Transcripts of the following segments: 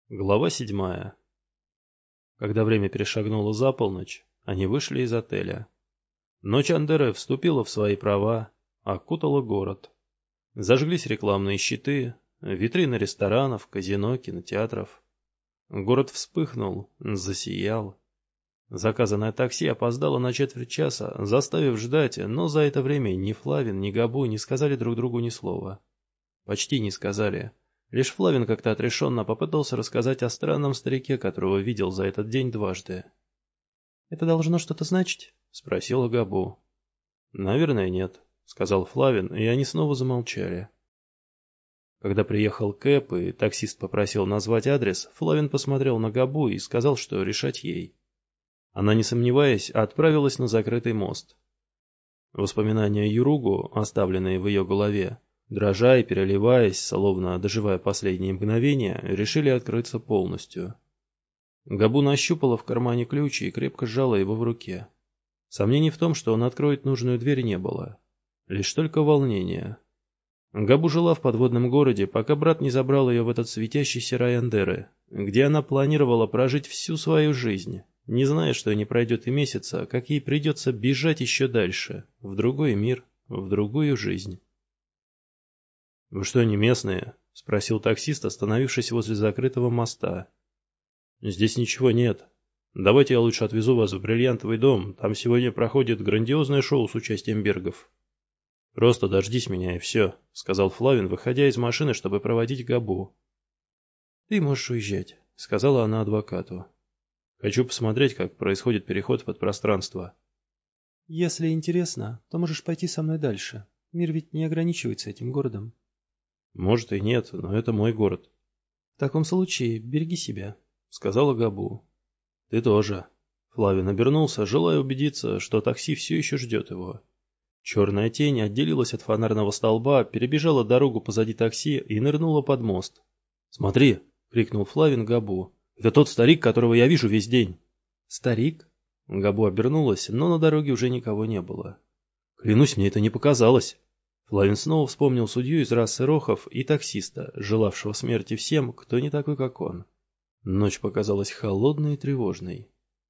Глава 7. Когда время перешагнуло за полночь, они вышли из отеля. Ночь Андеры вступила в свои права, окутала город. Зажглись рекламные щиты, витрины ресторанов, казино, кинотеатров. Город вспыхнул, засиял. Заказанное такси опоздало на четверть часа, заставив ждать, но за это время ни Флавин, ни Габу не сказали друг другу ни слова. Почти не сказали. Лишь Флавин как-то отрешенно попытался рассказать о странном старике, которого видел за этот день дважды. «Это должно что-то значить?» — спросила Габу. «Наверное, нет», — сказал Флавин, и они снова замолчали. Когда приехал Кэп и таксист попросил назвать адрес, Флавин посмотрел на Габу и сказал, что решать ей. Она, не сомневаясь, отправилась на закрытый мост. Воспоминания Юругу, оставленные в ее голове, дрожа и переливаясь, словно доживая последние мгновения, решили открыться полностью. Габу нащупала в кармане ключ и крепко сжала его в руке. Сомнений в том, что он откроет нужную дверь, не было. Лишь только волнение. Габу жила в подводном городе, пока брат не забрал ее в этот светящийся рай Андеры, где она планировала прожить всю свою жизнь, не зная, что не пройдет и месяца, как ей придется бежать еще дальше, в другой мир, в другую жизнь. «Вы что, не местные?» — спросил таксист, остановившись возле закрытого моста. «Здесь ничего нет. Давайте я лучше отвезу вас в Бриллиантовый дом, там сегодня проходит грандиозное шоу с участием Бергов». «Просто дождись меня и все», — сказал Флавин, выходя из машины, чтобы проводить Габу. «Ты можешь уезжать», — сказала она адвокату. «Хочу посмотреть, как происходит переход в подпространство». «Если интересно, то можешь пойти со мной дальше. Мир ведь не ограничивается этим городом». «Может и нет, но это мой город». «В таком случае береги себя», — сказала Габу. «Ты тоже». Флавин обернулся, желая убедиться, что такси все еще ждет его. Черная тень отделилась от фонарного столба, перебежала дорогу позади такси и нырнула под мост. «Смотри!» — крикнул Флавин Габу. «Это тот старик, которого я вижу весь день». «Старик?» Габу обернулась, но на дороге уже никого не было. «Клянусь, мне это не показалось». Флавин снова вспомнил судью из расы Рохов и таксиста, желавшего смерти всем, кто не такой, как он. Ночь показалась холодной и тревожной.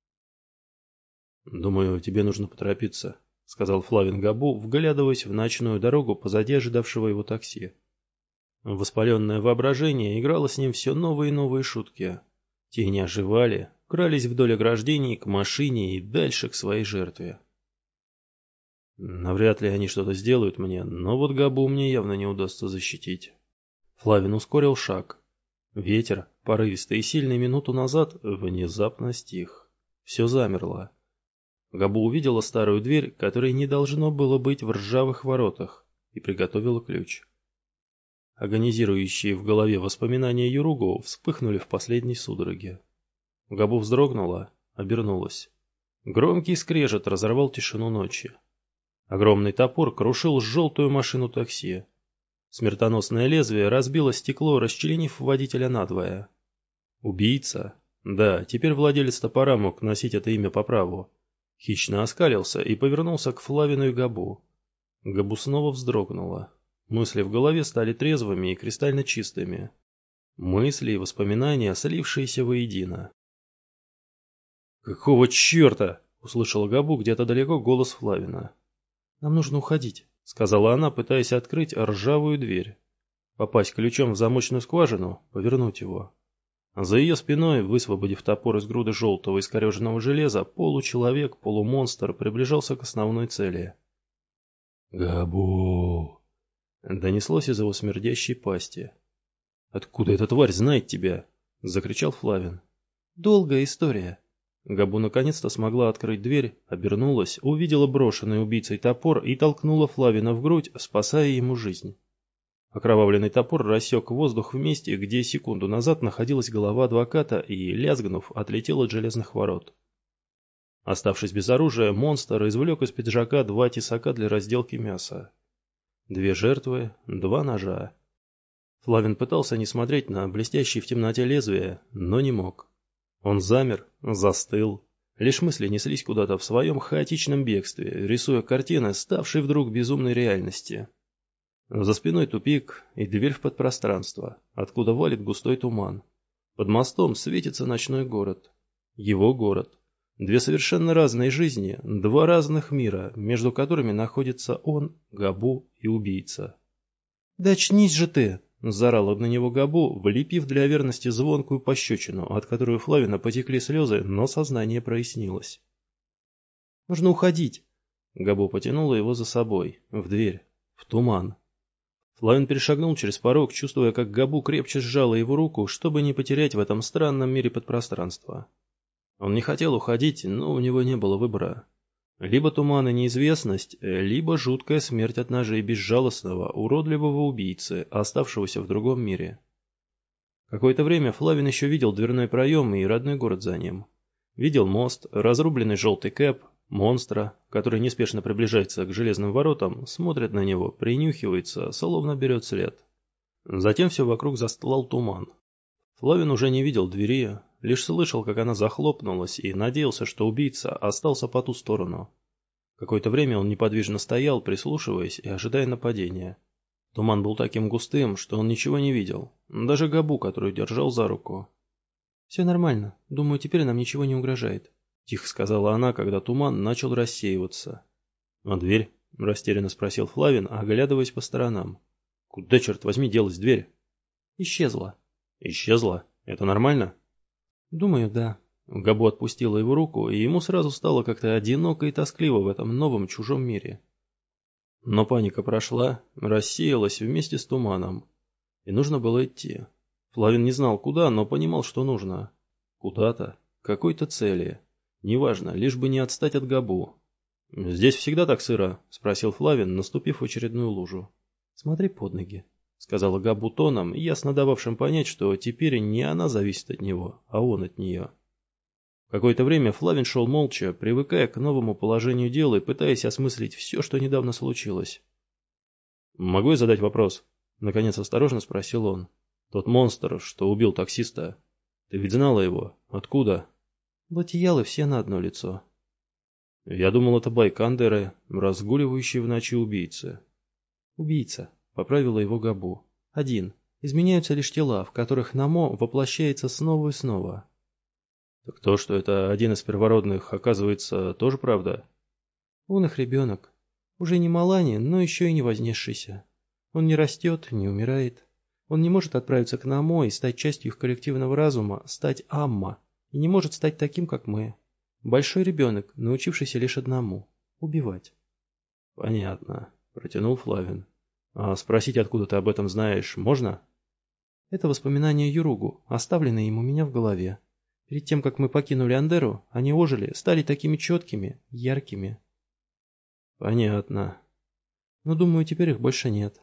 «Думаю, тебе нужно поторопиться», — сказал Флавин Габу, вглядываясь в ночную дорогу позади ожидавшего его такси. Воспаленное воображение играло с ним все новые и новые шутки. Тени оживали, крались вдоль ограждений к машине и дальше к своей жертве. Навряд ли они что-то сделают мне, но вот Габу мне явно не удастся защитить. Флавин ускорил шаг. Ветер, порывистый и сильный минуту назад, внезапно стих. Все замерло. Габу увидела старую дверь, которой не должно было быть в ржавых воротах, и приготовила ключ. Агонизирующие в голове воспоминания Юругу вспыхнули в последней судороге. Габу вздрогнула, обернулась. Громкий скрежет разорвал тишину ночи. Огромный топор крушил желтую машину такси. Смертоносное лезвие разбило стекло, расчленив водителя надвое. Убийца? Да, теперь владелец топора мог носить это имя по праву. Хищно оскалился и повернулся к Флавину и Габу. Габу снова вздрогнула. Мысли в голове стали трезвыми и кристально чистыми. Мысли и воспоминания, слившиеся воедино. «Какого черта?» — услышала Габу где-то далеко голос Флавина. «Нам нужно уходить», — сказала она, пытаясь открыть ржавую дверь. Попасть ключом в замочную скважину, повернуть его. За ее спиной, высвободив топор из груды желтого искореженного железа, получеловек, полумонстр приближался к основной цели. «Габу!» — донеслось из его смердящей пасти. «Откуда эта тварь знает тебя?» — закричал Флавин. «Долгая история». Габу наконец-то смогла открыть дверь, обернулась, увидела брошенный убийцей топор и толкнула Флавина в грудь, спасая ему жизнь. Окровавленный топор рассек воздух в месте, где секунду назад находилась голова адвоката и, лязгнув, отлетел от железных ворот. Оставшись без оружия, монстр извлек из пиджака 2 тесака для разделки мяса. 2 жертвы, 2 ножа. Флавин пытался не смотреть на блестящие в темноте лезвия, но не мог. Он замер, застыл. Лишь мысли неслись куда-то в своем хаотичном бегстве, рисуя картины, ставшей вдруг безумной реальности. За спиной тупик и дверь в подпространство, откуда валит густой туман. Под мостом светится ночной город. Его город. Две совершенно разные жизни, два разных мира, между которыми находится он, Габу и убийца. «Да очнись же ты!» — заорал на него Габу, влепив для верности звонкую пощечину, от которой у Флавина потекли слезы, но сознание прояснилось. «Нужно уходить!» Габу потянула его за собой, в дверь, в туман. Флавин перешагнул через порог, чувствуя, как Габу крепче сжала его руку, чтобы не потерять в этом странном мире подпространства. Он не хотел уходить, но у него не было выбора. Либо туман и неизвестность, либо жуткая смерть от ножей безжалостного, уродливого убийцы, оставшегося в другом мире. Какое-то время Флавин еще видел дверной проем и родной город за ним. Видел мост, разрубленный желтый кэп, монстра, который неспешно приближается к железным воротам, смотрит на него, принюхивается, словно берет след. Затем все вокруг застлал туман. Флавин уже не видел двери, лишь слышал, как она захлопнулась, и надеялся, что убийца остался по ту сторону. Какое-то время он неподвижно стоял, прислушиваясь и ожидая нападения. Туман был таким густым, что он ничего не видел, даже Габу, которую держал за руку. «Все нормально, думаю, теперь нам ничего не угрожает», — тихо сказала она, когда туман начал рассеиваться. «А дверь?» — растерянно спросил Флавин, оглядываясь по сторонам. «Куда, черт возьми, делась дверь?» «Исчезла». «Исчезла? Это нормально?» «Думаю, да». Габу отпустила его руку, и ему сразу стало как-то одиноко и тоскливо в этом новом чужом мире. Но паника прошла, рассеялась вместе с туманом, и нужно было идти. Флавин не знал куда, но понимал, что нужно. Куда-то, к какой-то цели. Неважно, лишь бы не отстать от Габу. «Здесь всегда так сыро?» — спросил Флавин, наступив в очередную лужу. «Смотри под ноги», — сказала Габу тоном, ясно дававшим понять, что теперь не она зависит от него, а он от нее. Какое-то время Флавин шел молча, привыкая к новому положению дел и пытаясь осмыслить все, что недавно случилось. «Могу я задать вопрос?» — наконец осторожно спросил он. «Тот монстр, что убил таксиста, ты ведь знала его? Откуда?» «Латиялы все на одно лицо». «Я думал, это байкандеры, разгуливающие в ночи убийцы». «Убийца», — поправила его Габу. «Один. Изменяются лишь тела, в которых Намо воплощается снова и снова». «Так то, что это один из первородных, оказывается, тоже правда?» «Он их ребенок. Уже не Малани, но еще и не вознесшийся. Он не растет, не умирает. Он не может отправиться к Намо и стать частью их коллективного разума, стать Амма, и не может стать таким, как мы. Большой ребенок, научившийся лишь одному — убивать». «Понятно», — протянул Флавин. «А спросить, откуда ты об этом знаешь, можно?» «Это воспоминания Юругу, оставленные им у меня в голове. Перед тем, как мы покинули Андеру, они ожили, стали такими четкими, яркими». «Понятно». «Но, думаю, теперь их больше нет».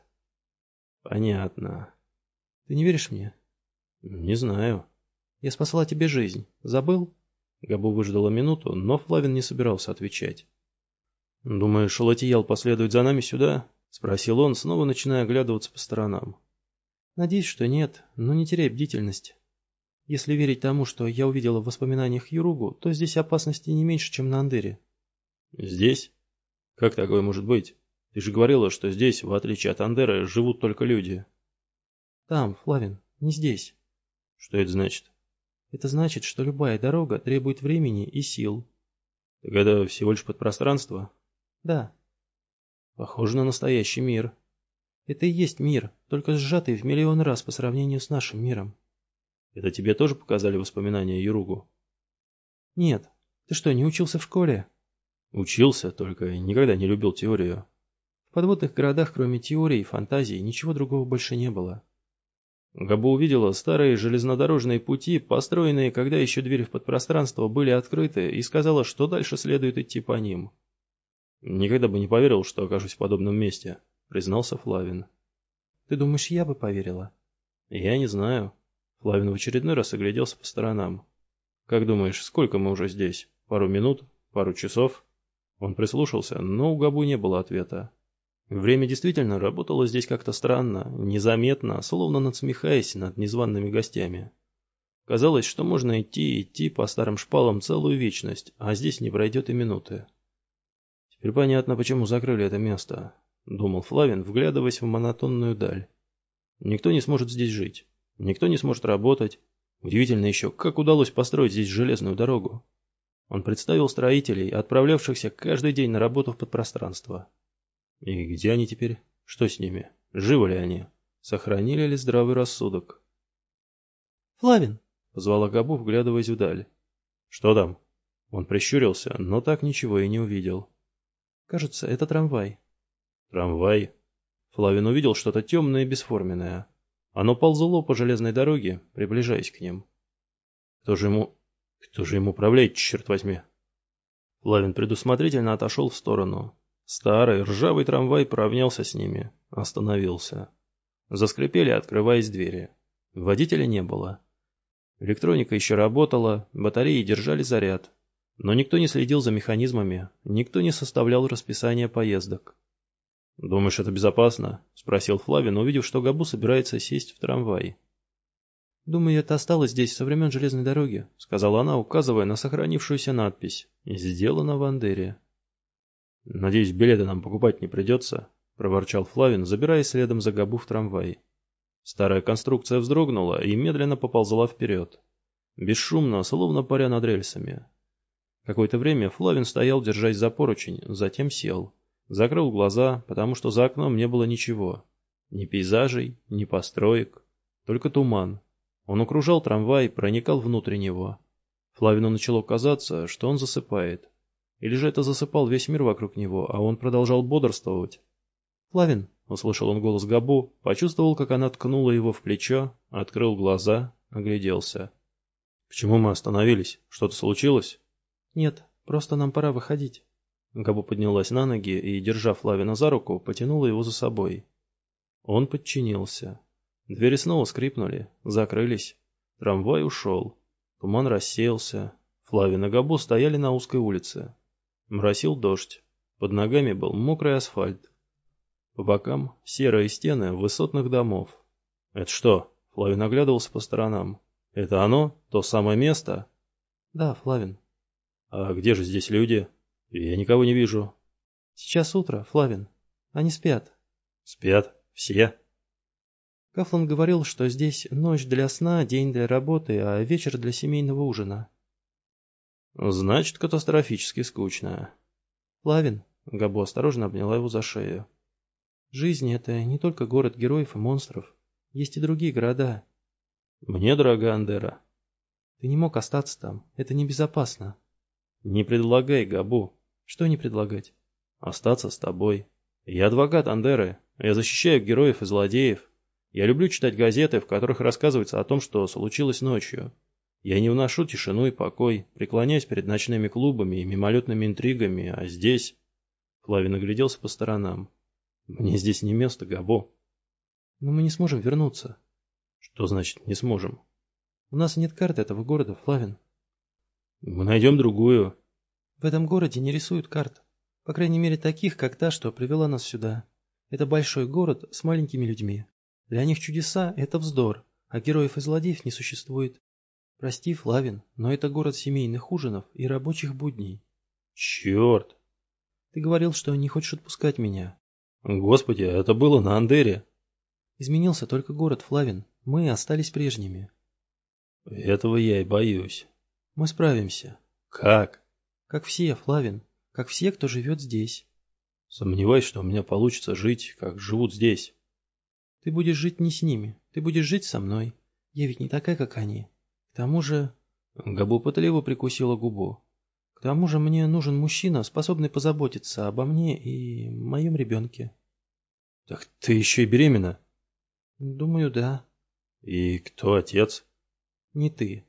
«Понятно». «Ты не веришь мне?» «Не знаю». «Я спасла тебе жизнь. Забыл?» Габу выждала минуту, но Флавин не собирался отвечать. «Думаешь, Латиял последует за нами сюда?» — спросил он, снова начиная оглядываться по сторонам. «Надеюсь, что нет, но не теряй бдительность. Если верить тому, что я увидела в воспоминаниях Юругу, то здесь опасности не меньше, чем на Андере». «Здесь? Как такое может быть? Ты же говорила, что здесь, в отличие от Андеры, живут только люди». «Там, Флавин, не здесь». «Что это значит?» «Это значит, что любая дорога требует времени и сил». «Так это всего лишь подпространство?» «Да». «Похоже на настоящий мир». «Это и есть мир, только сжатый в миллион раз по сравнению с нашим миром». «Это тебе тоже показали воспоминания Юругу?» «Нет. Ты что, не учился в школе?» «Учился, только никогда не любил теорию». «В подводных городах, кроме теории и фантазии, ничего другого больше не было». Габу увидела старые железнодорожные пути, построенные, когда еще двери в подпространство были открыты, и сказала, что дальше следует идти по ним. «Никогда бы не поверил, что окажусь в подобном месте», — признался Флавин. «Ты думаешь, я бы поверила?» «Я не знаю». Флавин в очередной раз огляделся по сторонам. «Как думаешь, сколько мы уже здесь? Пару минут? Пару часов?» Он прислушался, но у Габу не было ответа. Время действительно работало здесь как-то странно, незаметно, словно надсмехаясь над незваными гостями. Казалось, что можно идти по старым шпалам целую вечность, а здесь не пройдет и минуты. «Теперь понятно, почему закрыли это место», — думал Флавин, вглядываясь в монотонную даль. «Никто не сможет здесь жить, никто не сможет работать, Удивительно еще, как удалось построить здесь железную дорогу. Он представил строителей, отправлявшихся каждый день на работу в подпространство. И где они теперь? Что с ними? Живы ли они? Сохранили ли здравый рассудок? «Флавин!» — позвала Габу, вглядываясь вдаль. «Что там?» Он прищурился, но так ничего и не увидел. «Кажется, это трамвай». «Трамвай?» Флавин увидел что-то темное и бесформенное. Оно ползло по железной дороге, приближаясь к ним. Кто же ему управляет, черт возьми? Флавин предусмотрительно отошел в сторону. Старый ржавый трамвай поравнялся с ними, остановился. Заскрипели, открываясь двери. Водителя не было. Электроника еще работала, батареи держали заряд. Но никто не следил за механизмами, никто не составлял расписание поездок. «Думаешь, это безопасно?» — спросил Флавин, увидев, что Габу собирается сесть в трамвай. «Думаю, это осталось здесь со времен железной дороги», — сказала она, указывая на сохранившуюся надпись «Сделано в Андере». «Надеюсь, билеты нам покупать не придется», — проворчал Флавин, забираясь следом за Габу в трамвай. Старая конструкция вздрогнула и медленно поползла вперед. Бесшумно, словно паря над рельсами. Какое-то время Флавин стоял, держась за поручень, затем сел. Закрыл глаза, потому что за окном не было ничего. Ни пейзажей, ни построек, только туман. Он окружал трамвай, проникал внутрь него. Флавину начало казаться, что он засыпает. Или же это засыпал весь мир вокруг него, а он продолжал бодрствовать. «Флавин!» — услышал он голос Габу, почувствовал, как она ткнула его в плечо, открыл глаза, огляделся. — Почему мы остановились? Что-то случилось? — Нет, просто нам пора выходить. Габу поднялась на ноги и, держа Флавина за руку, потянула его за собой. Он подчинился. Двери снова скрипнули, закрылись. Трамвай ушел. Туман рассеялся. Флавин и Габу стояли на узкой улице. Моросил дождь. Под ногами был мокрый асфальт. По бокам серые стены высотных домов. «Это что?» — Флавин оглядывался по сторонам. «Это оно? То самое место?» «Да, Флавин». «А где же здесь люди? Я никого не вижу». «Сейчас утро, Флавин. Они спят». «Спят? Все?» Кафлан говорил, что здесь ночь для сна, день для работы, а вечер для семейного ужина. «Значит, катастрофически скучно». «Флавин», — Габу осторожно обняла его за шею. «Жизнь — это не только город героев и монстров. Есть и другие города». «Мне дорога Андера». «Ты не мог остаться там. Это небезопасно». «Не предлагай, Габу». «Что не предлагать?» «Остаться с тобой. Я адвокат Андеры. Я защищаю героев и злодеев. Я люблю читать газеты, в которых рассказывается о том, что случилось ночью. Я не вношу тишину и покой, преклоняюсь перед ночными клубами и мимолетными интригами, а здесь...» Флавин огляделся по сторонам. «Мне здесь не место, Габу». «Но мы не сможем вернуться». «Что значит «не сможем»?» «У нас нет карты этого города, Флавин». «Мы найдем другую». «В этом городе не рисуют карт. По крайней мере, таких, как та, что привела нас сюда. Это большой город с маленькими людьми. Для них чудеса — это вздор, а героев и злодеев не существует. Прости, Флавин, но это город семейных ужинов и рабочих будней». «Черт!» «Ты говорил, что не хочешь отпускать меня». «Господи, это было на Андере». «Изменился только город, Флавин. Мы остались прежними». «Этого я и боюсь». «Мы справимся». «Как?» «Как все, Флавин. Как все, кто живет здесь». «Сомневаюсь, что у меня получится жить, как живут здесь». «Ты будешь жить не с ними. Ты будешь жить со мной. Я ведь не такая, как они. К тому же...» Габу пытливо прикусила губу. «К тому же мне нужен мужчина, способный позаботиться обо мне и моем ребенке». «Так ты еще и беременна?» «Думаю, да». «И кто отец?» «Не ты.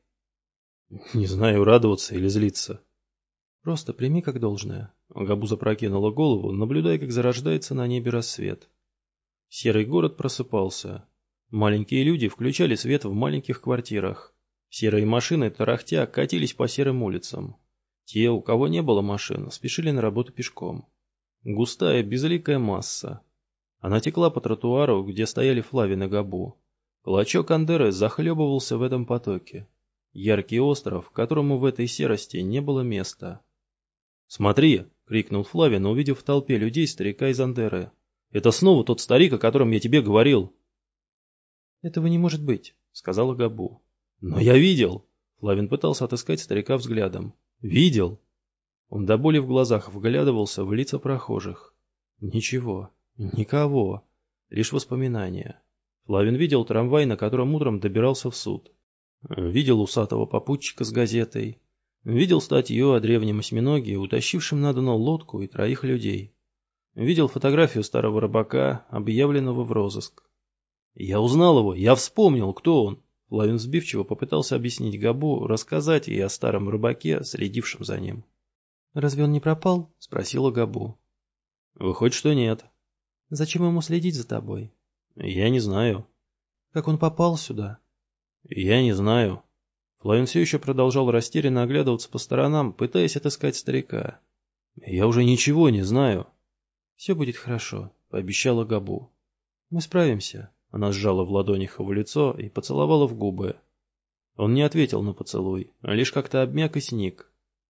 Не знаю, радоваться или злиться». Просто прими как должное». Габу запрокинула голову, наблюдая, как зарождается на небе рассвет. Серый город просыпался. Маленькие люди включали свет в маленьких квартирах. Серые машины, тарахтя, катились по серым улицам. Те, у кого не было машин, спешили на работу пешком. Густая, безликая масса. Она текла по тротуару, где стояли Флавин и Габу. Клочок Андеры захлебывался в этом потоке. Яркий остров, которому в этой серости не было места. «Смотри!» — крикнул Флавин, увидев в толпе людей старика из Андеры. «Это снова тот старик, о котором я тебе говорил!» «Этого не может быть», — сказала Габу. «Но я видел!» Флавин пытался отыскать старика взглядом. «Видел!» Он до боли в глазах вглядывался в лица прохожих. Ничего, никого, лишь воспоминания. Флавин видел трамвай, на котором утром добирался в суд. Видел усатого попутчика с газетой. Видел статью о древнем осьминоге, утащившем на дно лодку и 3 людей. Видел фотографию старого рыбака, объявленного в розыск. «Я узнал его, я вспомнил, кто он!» Флавин сбивчиво попытался объяснить Габу, рассказать ей о старом рыбаке, следившем за ним. «Разве он не пропал?» — спросила Габу. «Выходит, что нет». «Зачем ему следить за тобой?» «Я не знаю». «Как он попал сюда?» «Я не знаю». Флавин все еще продолжал растерянно оглядываться по сторонам, пытаясь отыскать старика. «Я уже ничего не знаю». «Все будет хорошо», — пообещала Габу. «Мы справимся». Она сжала в ладонях его лицо и поцеловала в губы. Он не ответил на поцелуй, а лишь как-то обмяк и сник.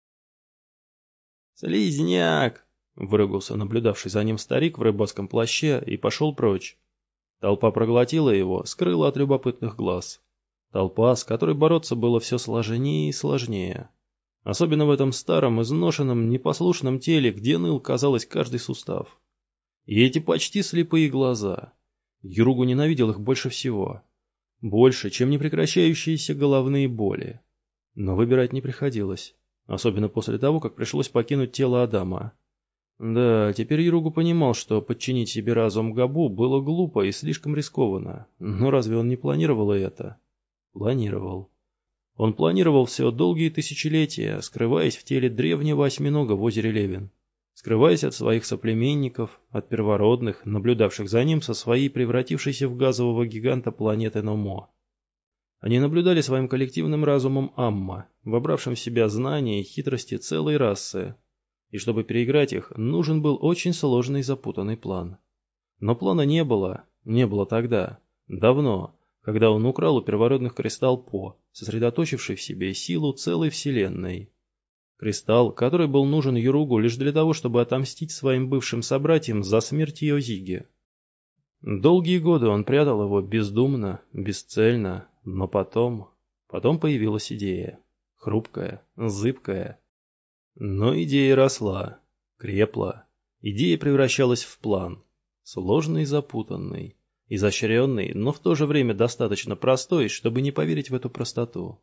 «Слизняк!» — выругался наблюдавший за ним старик в рыбацком плаще и пошел прочь. Толпа проглотила его, скрыла от любопытных глаз. Толпа, с которой бороться было все сложнее и сложнее. Особенно в этом старом, изношенном, непослушном теле, где ныл, казалось, каждый сустав. И эти почти слепые глаза. Юругу ненавидел их больше всего. Больше, чем непрекращающиеся головные боли. Но выбирать не приходилось. Особенно после того, как пришлось покинуть тело Адама. Да, теперь Юругу понимал, что подчинить себе разум Габу было глупо и слишком рискованно. Но разве он не планировал это? Планировал. Он планировал все долгие тысячелетия, скрываясь в теле древнего осьминога в озере Левин. Скрываясь от своих соплеменников, от первородных, наблюдавших за ним со своей превратившейся в газового гиганта планеты Номо. Они наблюдали своим коллективным разумом Амма, вобравшим в себя знания и хитрости целой расы. И чтобы переиграть их, нужен был очень сложный и запутанный план. Но плана не было тогда, давно, когда он украл у первородных кристалл По, сосредоточивший в себе силу целой вселенной. Кристалл, который был нужен Юругу лишь для того, чтобы отомстить своим бывшим собратьям за смерть Йозиги. Долгие годы он прятал его бездумно, бесцельно, но потом появилась идея. Хрупкая, зыбкая. Но идея росла, крепла. Идея превращалась в план. Сложный и запутанный, изощренный, но в то же время достаточно простой, чтобы не поверить в эту простоту.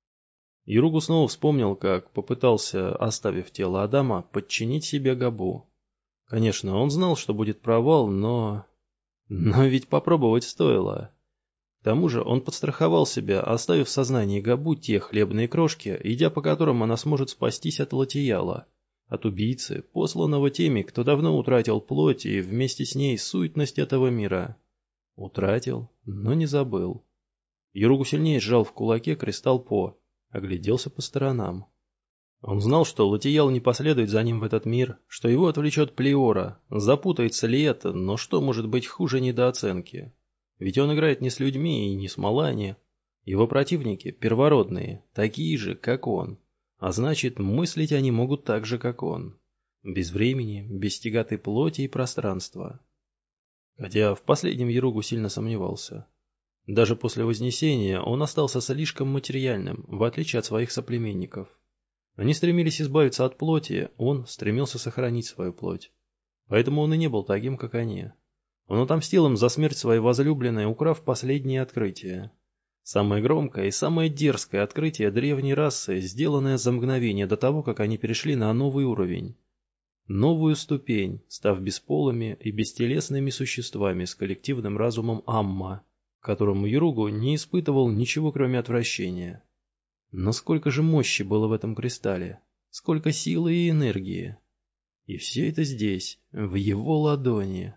Юругу снова вспомнил, как попытался, оставив тело Адама, подчинить себе Габу. Конечно, он знал, что будет провал, но ведь попробовать стоило. К тому же он подстраховал себя, оставив в сознании Габу те хлебные крошки, идя по которым она сможет спастись от Латияла, от убийцы, посланного теми, кто давно утратил плоть и вместе с ней сущность этого мира. Утратил, но не забыл. Юругу сильнее сжал в кулаке кристалл По. Огляделся по сторонам. Он знал, что Латиял не последует за ним в этот мир, что его отвлечет Плеора, запутается ли это, но что может быть хуже недооценки? Ведь он играет не с людьми и не с Малани. Его противники первородные, такие же, как он. А значит, мыслить они могут так же, как он. Без времени, без тяготы плоти и пространства. Хотя в последнем Юругу сильно сомневался. Даже после Вознесения он остался слишком материальным, в отличие от своих соплеменников. Они стремились избавиться от плоти, он стремился сохранить свою плоть. Поэтому он и не был таким, как они. Он отомстил им за смерть своей возлюбленной, украв последнее открытие. Самое громкое и самое дерзкое открытие древней расы, сделанное за мгновение до того, как они перешли на новый уровень. Новую ступень, став бесполыми и бестелесными существами с коллективным разумом Амма, которому Юругу не испытывал ничего, кроме отвращения. Но сколько же мощи было в этом кристалле, сколько силы и энергии. И все это здесь, в его ладони.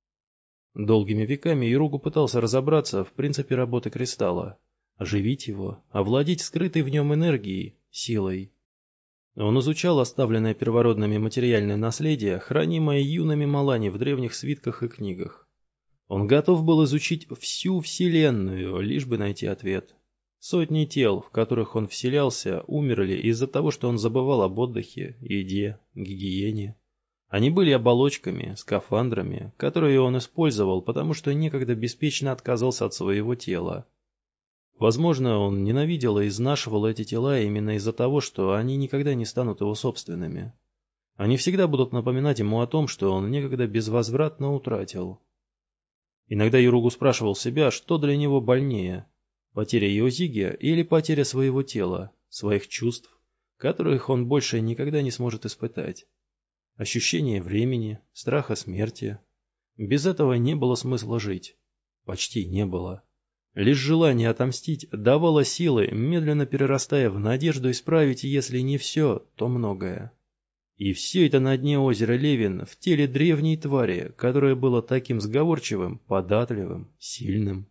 Долгими веками Юругу пытался разобраться в принципе работы кристалла, оживить его, овладеть скрытой в нем энергией, силой. Он изучал оставленное первородными материальное наследие, хранимое юными Малани в древних свитках и книгах. Он готов был изучить всю Вселенную, лишь бы найти ответ. Сотни тел, в которых он вселялся, умерли из-за того, что он забывал об отдыхе, еде, гигиене. Они были оболочками, скафандрами, которые он использовал, потому что некогда беспечно отказался от своего тела. Возможно, он ненавидел и изнашивал эти тела именно из-за того, что они никогда не станут его собственными. Они всегда будут напоминать ему о том, что он некогда безвозвратно утратил. Иногда Юругу спрашивал себя, что для него больнее – потеря Йозиги или потеря своего тела, своих чувств, которых он больше никогда не сможет испытать. Ощущение времени, страха смерти. Без этого не было смысла жить. Почти не было. Лишь желание отомстить давало силы, медленно перерастая в надежду исправить, если не все, то многое. И все это на дне озера Левин, в теле древней твари, которое было таким сговорчивым, податливым, сильным.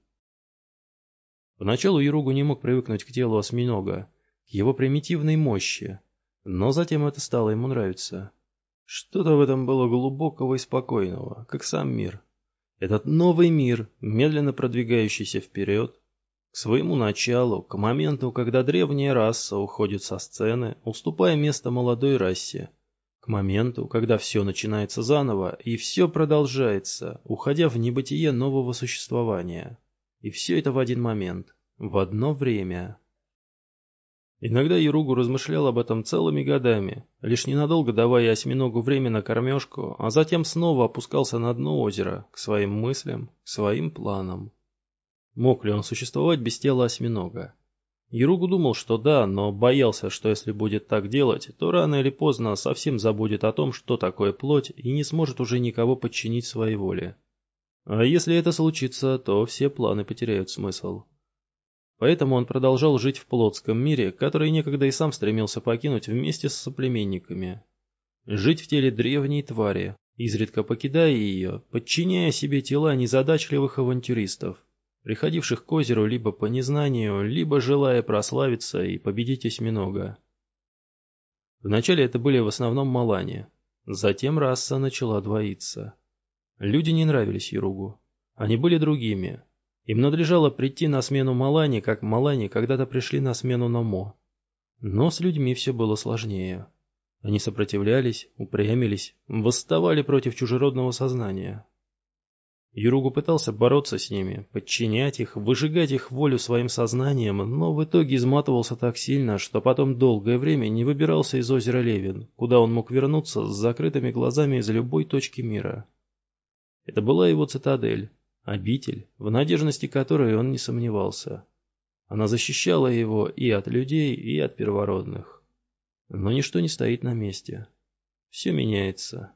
Поначалу Юругу не мог привыкнуть к телу осьминога, к его примитивной мощи, но затем это стало ему нравиться. Что-то в этом было глубокого и спокойного, как сам мир. Этот новый мир, медленно продвигающийся вперед, к своему началу, к моменту, когда древняя раса уходит со сцены, уступая место молодой расе, к моменту, когда все начинается заново и все продолжается, уходя в небытие нового существования. И все это в один момент, в одно время. Иногда Юругу размышлял об этом целыми годами, лишь ненадолго давая осьминогу время на кормежку, а затем снова опускался на дно озера, к своим мыслям, к своим планам. Мог ли он существовать без тела осьминога? Юругу думал, что да, но боялся, что если будет так делать, то рано или поздно совсем забудет о том, что такое плоть, и не сможет уже никого подчинить своей воле. А если это случится, то все планы потеряют смысл. Поэтому он продолжал жить в плотском мире, который некогда и сам стремился покинуть вместе с соплеменниками. Жить в теле древней твари, изредка покидая ее, подчиняя себе тела незадачливых авантюристов, приходивших к озеру либо по незнанию, либо желая прославиться и победить осьминога. Вначале это были в основном малани, затем раса начала двоиться. Люди не нравились Юругу, они были другими. Им надлежало прийти на смену малани, как малани когда-то пришли на смену Номо. Но с людьми все было сложнее. Они сопротивлялись, упрямились, восставали против чужеродного сознания. Юругу пытался бороться с ними, подчинять их, выжигать их волю своим сознанием, но в итоге изматывался так сильно, что потом долгое время не выбирался из озера Левин, куда он мог вернуться с закрытыми глазами из любой точки мира. Это была его цитадель. Обитель, в надежности которой он не сомневался. Она защищала его и от людей, и от первородных. Но ничто не стоит на месте. Все меняется.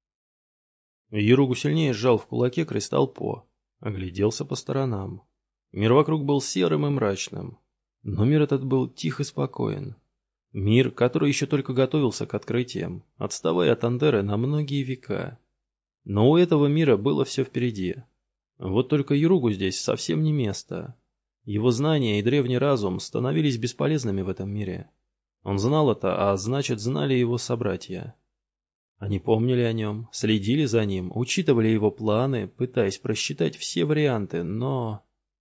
Юругу сильнее сжал в кулаке кристалл По, огляделся по сторонам. Мир вокруг был серым и мрачным. Но мир этот был тих и спокоен. Мир, который еще только готовился к открытиям, отставая от Андеры на многие века. Но у этого мира было все впереди. Вот только Юругу здесь совсем не место. Его знания и древний разум становились бесполезными в этом мире. Он знал это, а значит, знали его собратья. Они помнили о нем, следили за ним, учитывали его планы, пытаясь просчитать все варианты, но...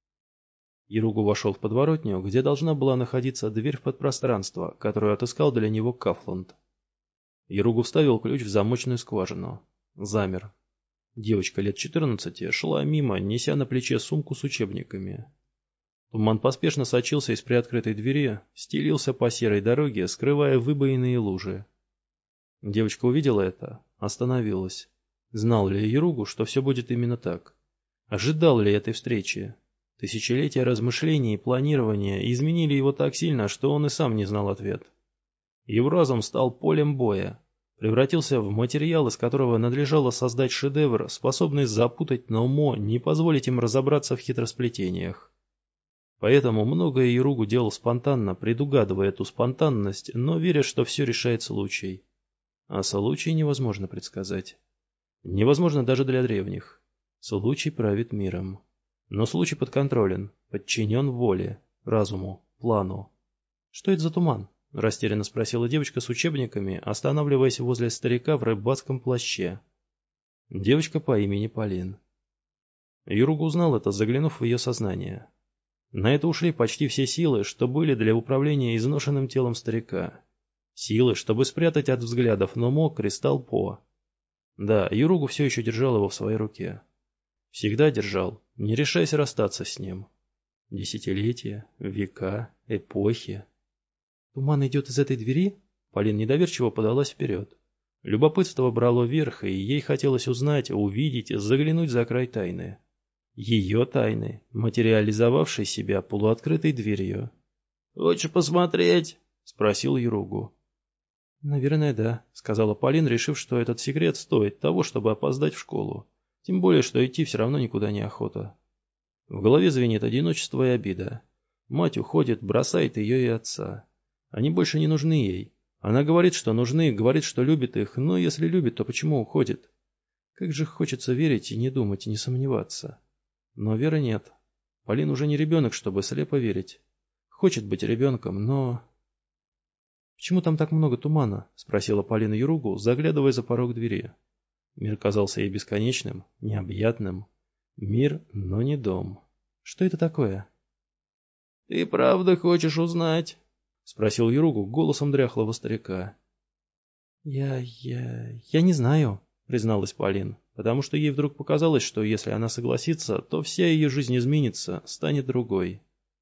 Юругу вошел в подворотню, где должна была находиться дверь в подпространство, которую отыскал для него Кафланд. Юругу вставил ключ в замочную скважину. Замер. Девочка лет 14 шла мимо, неся на плече сумку с учебниками. Туман поспешно сочился из приоткрытой двери, стелился по серой дороге, скрывая выбоины и лужи. Девочка увидела это, остановилась. Знал ли Юругу, что все будет именно так? Ожидал ли этой встречи? Тысячелетия размышлений и планирования изменили его так сильно, что он и сам не знал ответ. Его разум стал полем боя. Превратился в материал, из которого надлежало создать шедевр, способный запутать Номо, не позволить им разобраться в хитросплетениях. Поэтому многое Юругу делал спонтанно, предугадывая эту спонтанность, но веря, что все решает случай. А случай невозможно предсказать. Невозможно даже для древних. Случай правит миром. Но случай подконтролен, подчинен воле, разуму, плану. Что это за туман? — растерянно спросила девочка с учебниками, останавливаясь возле старика в рыбацком плаще. Девочка по имени Полин. Юругу узнал это, заглянув в ее сознание. На это ушли почти все силы, что были для управления изношенным телом старика. Силы, чтобы спрятать от взглядов Номо кристалл По. Да, Юругу все еще держал его в своей руке. Всегда держал, не решаясь расстаться с ним. Десятилетия, века, эпохи. Туман идет из этой двери? Полин недоверчиво подалась вперед. Любопытство брало верх, и ей хотелось узнать, увидеть, заглянуть за край тайны. Ее тайны, материализовавшей себя полуоткрытой дверью. «Хочешь посмотреть?» — спросил Юругу. «Наверное, да», — сказала Полин, решив, что этот секрет стоит того, чтобы опоздать в школу. Тем более, что идти все равно никуда не охота. В голове звенит одиночество и обида. Мать уходит, бросает ее и отца. Они больше не нужны ей. Она говорит, что нужны, говорит, что любит их, но если любит, то почему уходит? Как же хочется верить и не думать, и не сомневаться. Но веры нет. Полин уже не ребенок, чтобы слепо верить. Хочет быть ребенком, но... «Почему там так много тумана?» — спросила Полина Юругу, заглядывая за порог двери. Мир казался ей бесконечным, необъятным. Мир, но не дом. «Что это такое?» «Ты правда хочешь узнать?» — спросил Юругу голосом дряхлого старика. Я не знаю», — призналась Полин, потому что ей вдруг показалось, что если она согласится, то вся ее жизнь изменится, станет другой.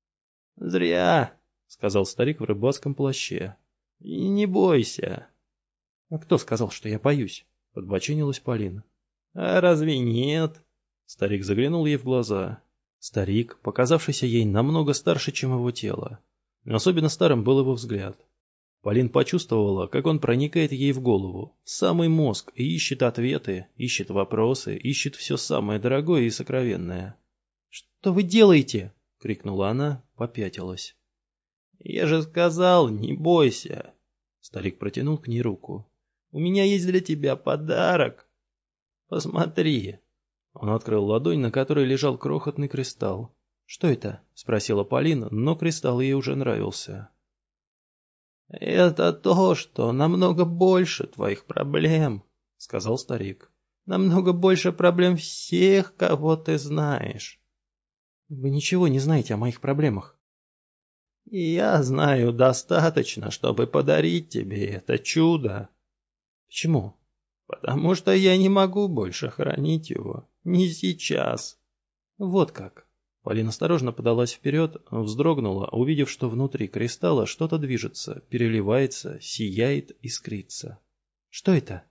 «Зря», — сказал старик в рыбацком плаще. «И не бойся». «А кто сказал, что я боюсь?» — подбочинилась Полина. «А разве нет?» Старик заглянул ей в глаза. Старик, показавшийся ей намного старше, чем его тело. Особенно старым был его взгляд. Полин почувствовала, как он проникает ей в голову, в самый мозг, и ищет ответы, ищет вопросы, ищет все самое дорогое и сокровенное. «Что вы делаете?» — крикнула она, попятилась. «Я же сказал, не бойся!» Старик протянул к ней руку. «У меня есть для тебя подарок. Посмотри!» Он открыл ладонь, на которой лежал крохотный кристалл. «Что это?» — спросила Полина, но кристалл ей уже нравился. «Это то, что намного больше твоих проблем», — сказал старик. «Намного больше проблем всех, кого ты знаешь». «Вы ничего не знаете о моих проблемах». «Я знаю достаточно, чтобы подарить тебе это чудо». «Почему?» «Потому что я не могу больше хранить его. Не сейчас». «Вот как». Полина осторожно подалась вперед, вздрогнула, увидев, что внутри кристалла что-то движется, переливается, сияет, искрится. «Что это?»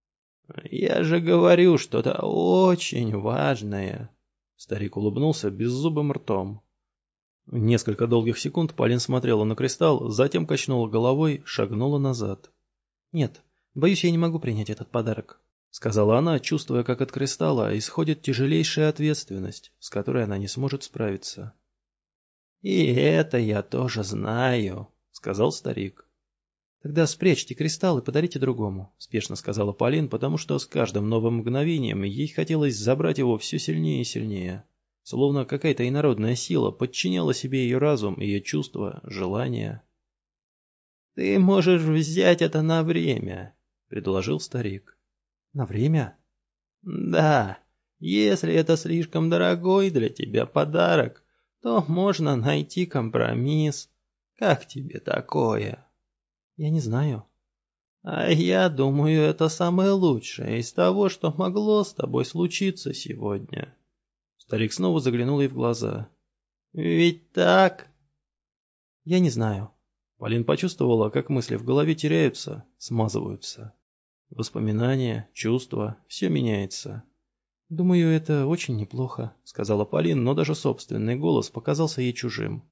«Я же говорю, что-то очень важное». Старик улыбнулся беззубым ртом. Несколько долгих секунд Полин смотрела на кристалл, затем качнула головой, шагнула назад. «Нет, боюсь, я не могу принять этот подарок», — сказала она, чувствуя, как от кристалла исходит тяжелейшая ответственность, с которой она не сможет справиться. «И это я тоже знаю», — сказал старик. «Тогда спрячьте кристалл и подарите другому», — спешно сказала Полин, потому что с каждым новым мгновением ей хотелось забрать его все сильнее и сильнее. Словно какая-то инородная сила подчиняла себе ее разум, ее чувства, желания. «Ты можешь взять это на время», — предложил старик. «На время?» «Да, если это слишком дорогой для тебя подарок, то можно найти компромисс. Как тебе такое?» «Я не знаю». «А я думаю, это самое лучшее из того, что могло с тобой случиться сегодня». Старик снова заглянул ей в глаза. «Ведь так?» «Я не знаю». Полин почувствовала, как мысли в голове теряются, смазываются. Воспоминания, чувства, все меняется. «Думаю, это очень неплохо», — сказала Полин, но даже собственный голос показался ей чужим.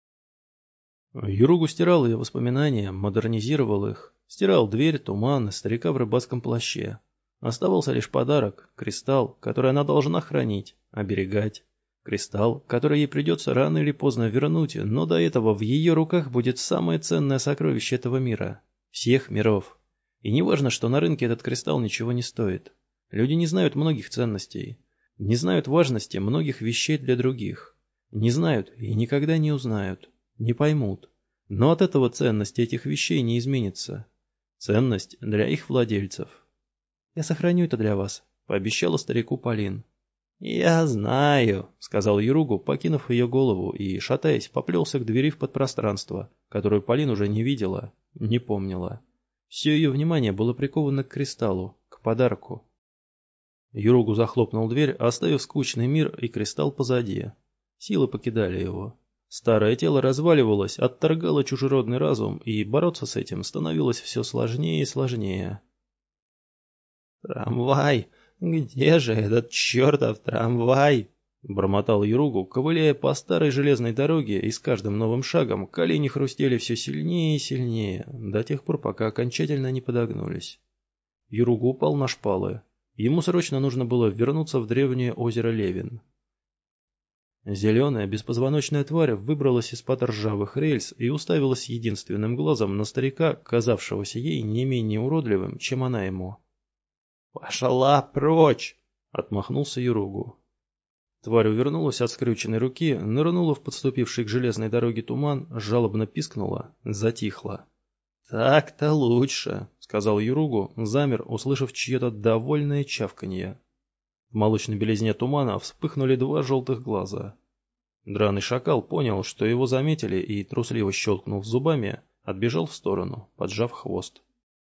Юругу стирал ее воспоминания, модернизировал их. Стирал дверь, туман, старика в рыбацком плаще. Оставался лишь подарок, кристалл, который она должна хранить, оберегать. Кристалл, который ей придется рано или поздно вернуть, но до этого в ее руках будет самое ценное сокровище этого мира. Всех миров. И не важно, что на рынке этот кристалл ничего не стоит. Люди не знают многих ценностей. Не знают важности многих вещей для других. Не знают и никогда не узнают. Не поймут. Но от этого ценность этих вещей не изменится. Ценность для их владельцев. «Я сохраню это для вас», — пообещала старику Полин. «Я знаю», — сказал Юругу, покинув ее голову и, шатаясь, поплелся к двери в подпространство, которую Полин уже не видела, не помнила. Все ее внимание было приковано к кристаллу, к подарку. Юругу захлопнул дверь, оставив скучный мир и кристалл позади. Силы покидали его. Старое тело разваливалось, отторгало чужеродный разум, и бороться с этим становилось все сложнее и сложнее. «Трамвай! Где же этот чертов трамвай?» — бормотал Юругу, ковыляя по старой железной дороге, и с каждым новым шагом колени хрустели все сильнее и сильнее, до тех пор, пока окончательно не подогнулись. Юругу упал на шпалы. Ему срочно нужно было вернуться в древнее озеро Левин. Зеленая беспозвоночная тварь выбралась из-под ржавых рельс и уставилась единственным глазом на старика, казавшегося ей не менее уродливым, чем она ему. «Пошла прочь!» — отмахнулся Юругу. Тварь увернулась от скрюченной руки, нырнула в подступивший к железной дороге туман, жалобно пискнула, затихла. «Так-то лучше», — сказал Юругу, замер, услышав чье-то довольное чавканье. В молочной белизне тумана вспыхнули два желтых глаза. Драный шакал понял, что его заметили, и, трусливо щелкнув зубами, отбежал в сторону, поджав хвост.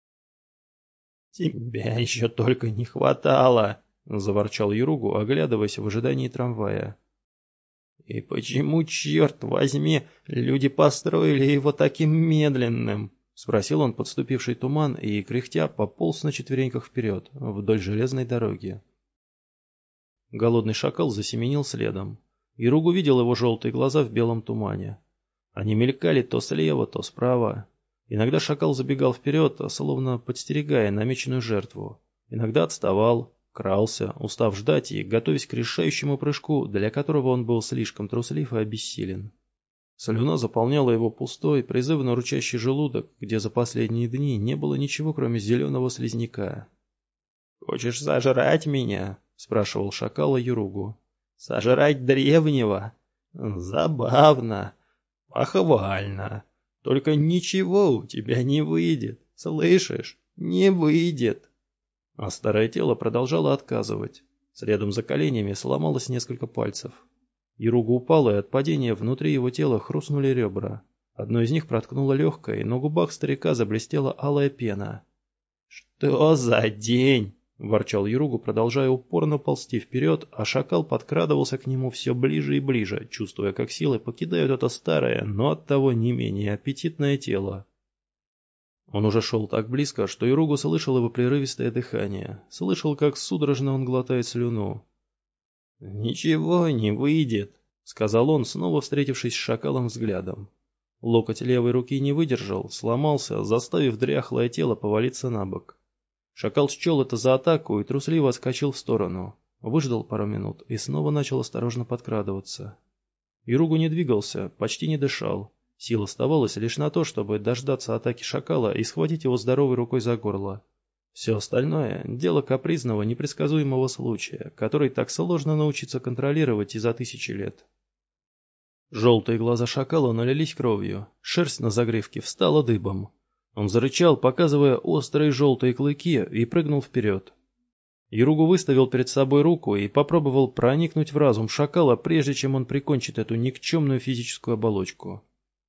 «Тебя еще только не хватало!» — заворчал Юругу, оглядываясь в ожидании трамвая. «И почему, черт возьми, люди построили его таким медленным?» — спросил он подступивший туман и, кряхтя, пополз на четвереньках вперед, вдоль железной дороги. Голодный шакал засеменил следом. Юругу видел его желтые глаза в белом тумане. Они мелькали то слева, то справа. Иногда шакал забегал вперед, словно подстерегая намеченную жертву. Иногда отставал, крался, устав ждать и готовясь к решающему прыжку, для которого он был слишком труслив и обессилен. Слюна заполняла его пустой, призывно рычащий желудок, где за последние дни не было ничего, кроме зеленого слизняка. «Хочешь сожрать меня?» — спрашивал шакала Юругу. «Сожрать древнего? Забавно, похвально. Только ничего у тебя не выйдет, слышишь? Не выйдет». А старое тело продолжало отказывать. Следом за коленями сломалось несколько пальцев. Юругу упал, и от падения внутри его тела хрустнули ребра. Одно из них проткнуло легкое, и на губах старика заблестела алая пена. «Что за день?» — ворчал Юругу, продолжая упорно ползти вперед, а шакал подкрадывался к нему все ближе и ближе, чувствуя, как силы покидают это старое, но оттого не менее аппетитное тело. Он уже шел так близко, что Юругу слышал его прерывистое дыхание, слышал, как судорожно он глотает слюну. «Ничего не выйдет», — сказал он, снова встретившись с шакалом взглядом. Локоть левой руки не выдержал, сломался, заставив дряхлое тело повалиться на бок. Шакал счел это за атаку и трусливо отскочил в сторону. Выждал пару минут и снова начал осторожно подкрадываться. Юругу не двигался, почти не дышал. Сил оставалось лишь на то, чтобы дождаться атаки шакала и схватить его здоровой рукой за горло. Все остальное — дело капризного, непредсказуемого случая, который так сложно научиться контролировать и за 1000 лет. Желтые глаза шакала налились кровью, шерсть на загривке встала дыбом. Он зарычал, показывая острые желтые клыки, и прыгнул вперед. Юругу выставил перед собой руку и попробовал проникнуть в разум шакала, прежде чем он прикончит эту никчемную физическую оболочку.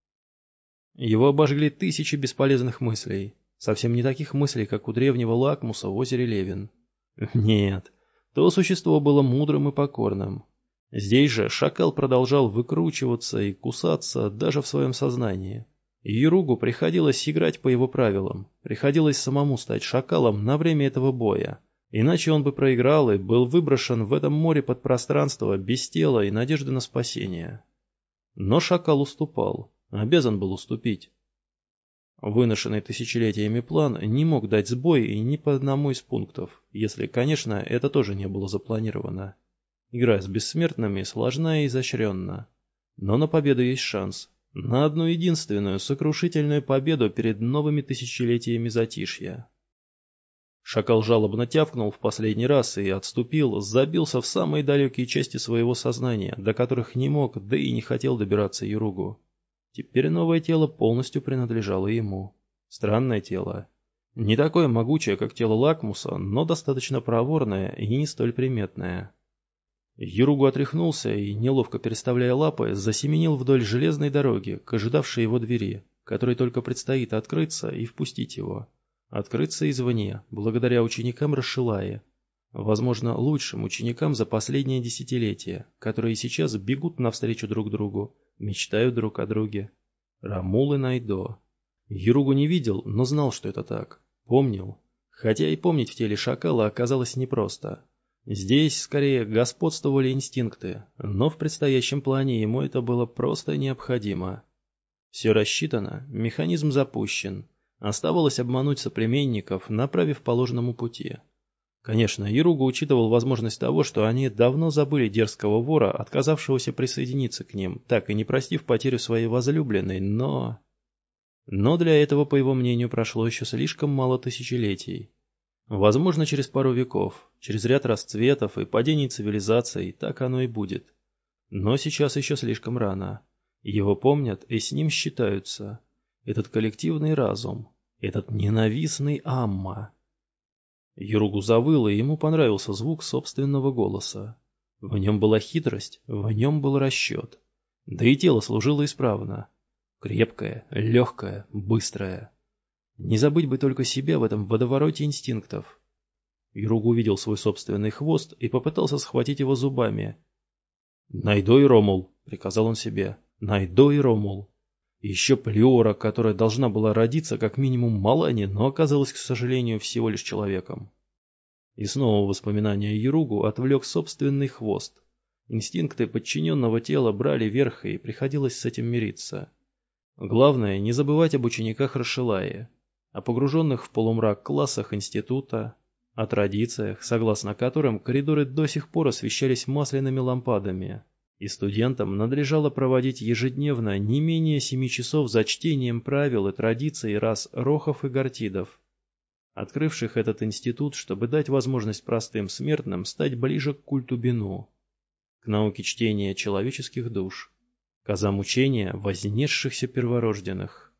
Его обожгли тысячи бесполезных мыслей. Совсем не таких мыслей, как у древнего Лакмуса в озере Левин. Нет, то существо было мудрым и покорным. Здесь же шакал продолжал выкручиваться и кусаться даже в своем сознании. Юругу приходилось играть по его правилам, приходилось самому стать шакалом на время этого боя, иначе он бы проиграл и был выброшен в этом море подпространства без тела и надежды на спасение. Но шакал уступал, обязан был уступить. Выношенный тысячелетиями план не мог дать сбой и ни по одному из пунктов, если, конечно, это тоже не было запланировано. Игра с бессмертными сложна и изощренна, но на победу есть шанс. На одну единственную сокрушительную победу перед новыми тысячелетиями затишья. Шакал жалобно тявкнул в последний раз и отступил, забился в самые далекие части своего сознания, до которых не мог, да и не хотел добираться Юругу. Теперь новое тело полностью принадлежало ему. Странное тело. Не такое могучее, как тело Лакмуса, но достаточно проворное и не столь приметное. Юругу отряхнулся и, неловко переставляя лапы, засеменил вдоль железной дороги к ожидавшей его двери, которой только предстоит открыться и впустить его. Открыться извне, благодаря ученикам Расшилаи. возможно, лучшим ученикам за последнее десятилетие, которые сейчас бегут навстречу друг другу, мечтают друг о друге. Ромул и Найдо. Юругу не видел, но знал, что это так. Помнил. Хотя и помнить в теле шакала оказалось непросто. Здесь, скорее, господствовали инстинкты, но в предстоящем плане ему это было просто необходимо. Все рассчитано, механизм запущен. Оставалось обмануть соплеменников, направив по ложному пути. Конечно, Юругу учитывал возможность того, что они давно забыли дерзкого вора, отказавшегося присоединиться к ним, так и не простив потерю своей возлюбленной, но для этого, по его мнению, прошло еще слишком мало тысячелетий. Возможно, через пару веков, через ряд расцветов и падений цивилизаций, так оно и будет. Но сейчас еще слишком рано. Его помнят и с ним считаются. Этот коллективный разум, этот ненавистный Амма. Юругу завыл, и ему понравился звук собственного голоса. В нем была хитрость, в нем был расчет. Да и тело служило исправно. Крепкое, легкое, быстрое. Не забыть бы только себя в этом водовороте инстинктов. Юругу увидел свой собственный хвост и попытался схватить его зубами. «Найдо и Ромул», — приказал он себе. «Найдо и Ромул». Еще Плеора, которая должна была родиться как минимум Малани, но оказалась, к сожалению, всего лишь человеком. И снова воспоминания Юругу отвлек собственный хвост. Инстинкты подчиненного тела брали верх, и приходилось с этим мириться. Главное, не забывать об учениках Рашилаи, о погруженных в полумрак классах института, о традициях, согласно которым коридоры до сих пор освещались масляными лампадами, и студентам надлежало проводить ежедневно не менее 7 часов за чтением правил и традиций рас Рохов и Гортидов, открывших этот институт, чтобы дать возможность простым смертным стать ближе к культу Бену, к науке чтения человеческих душ, к азам учения вознесшихся перворожденных.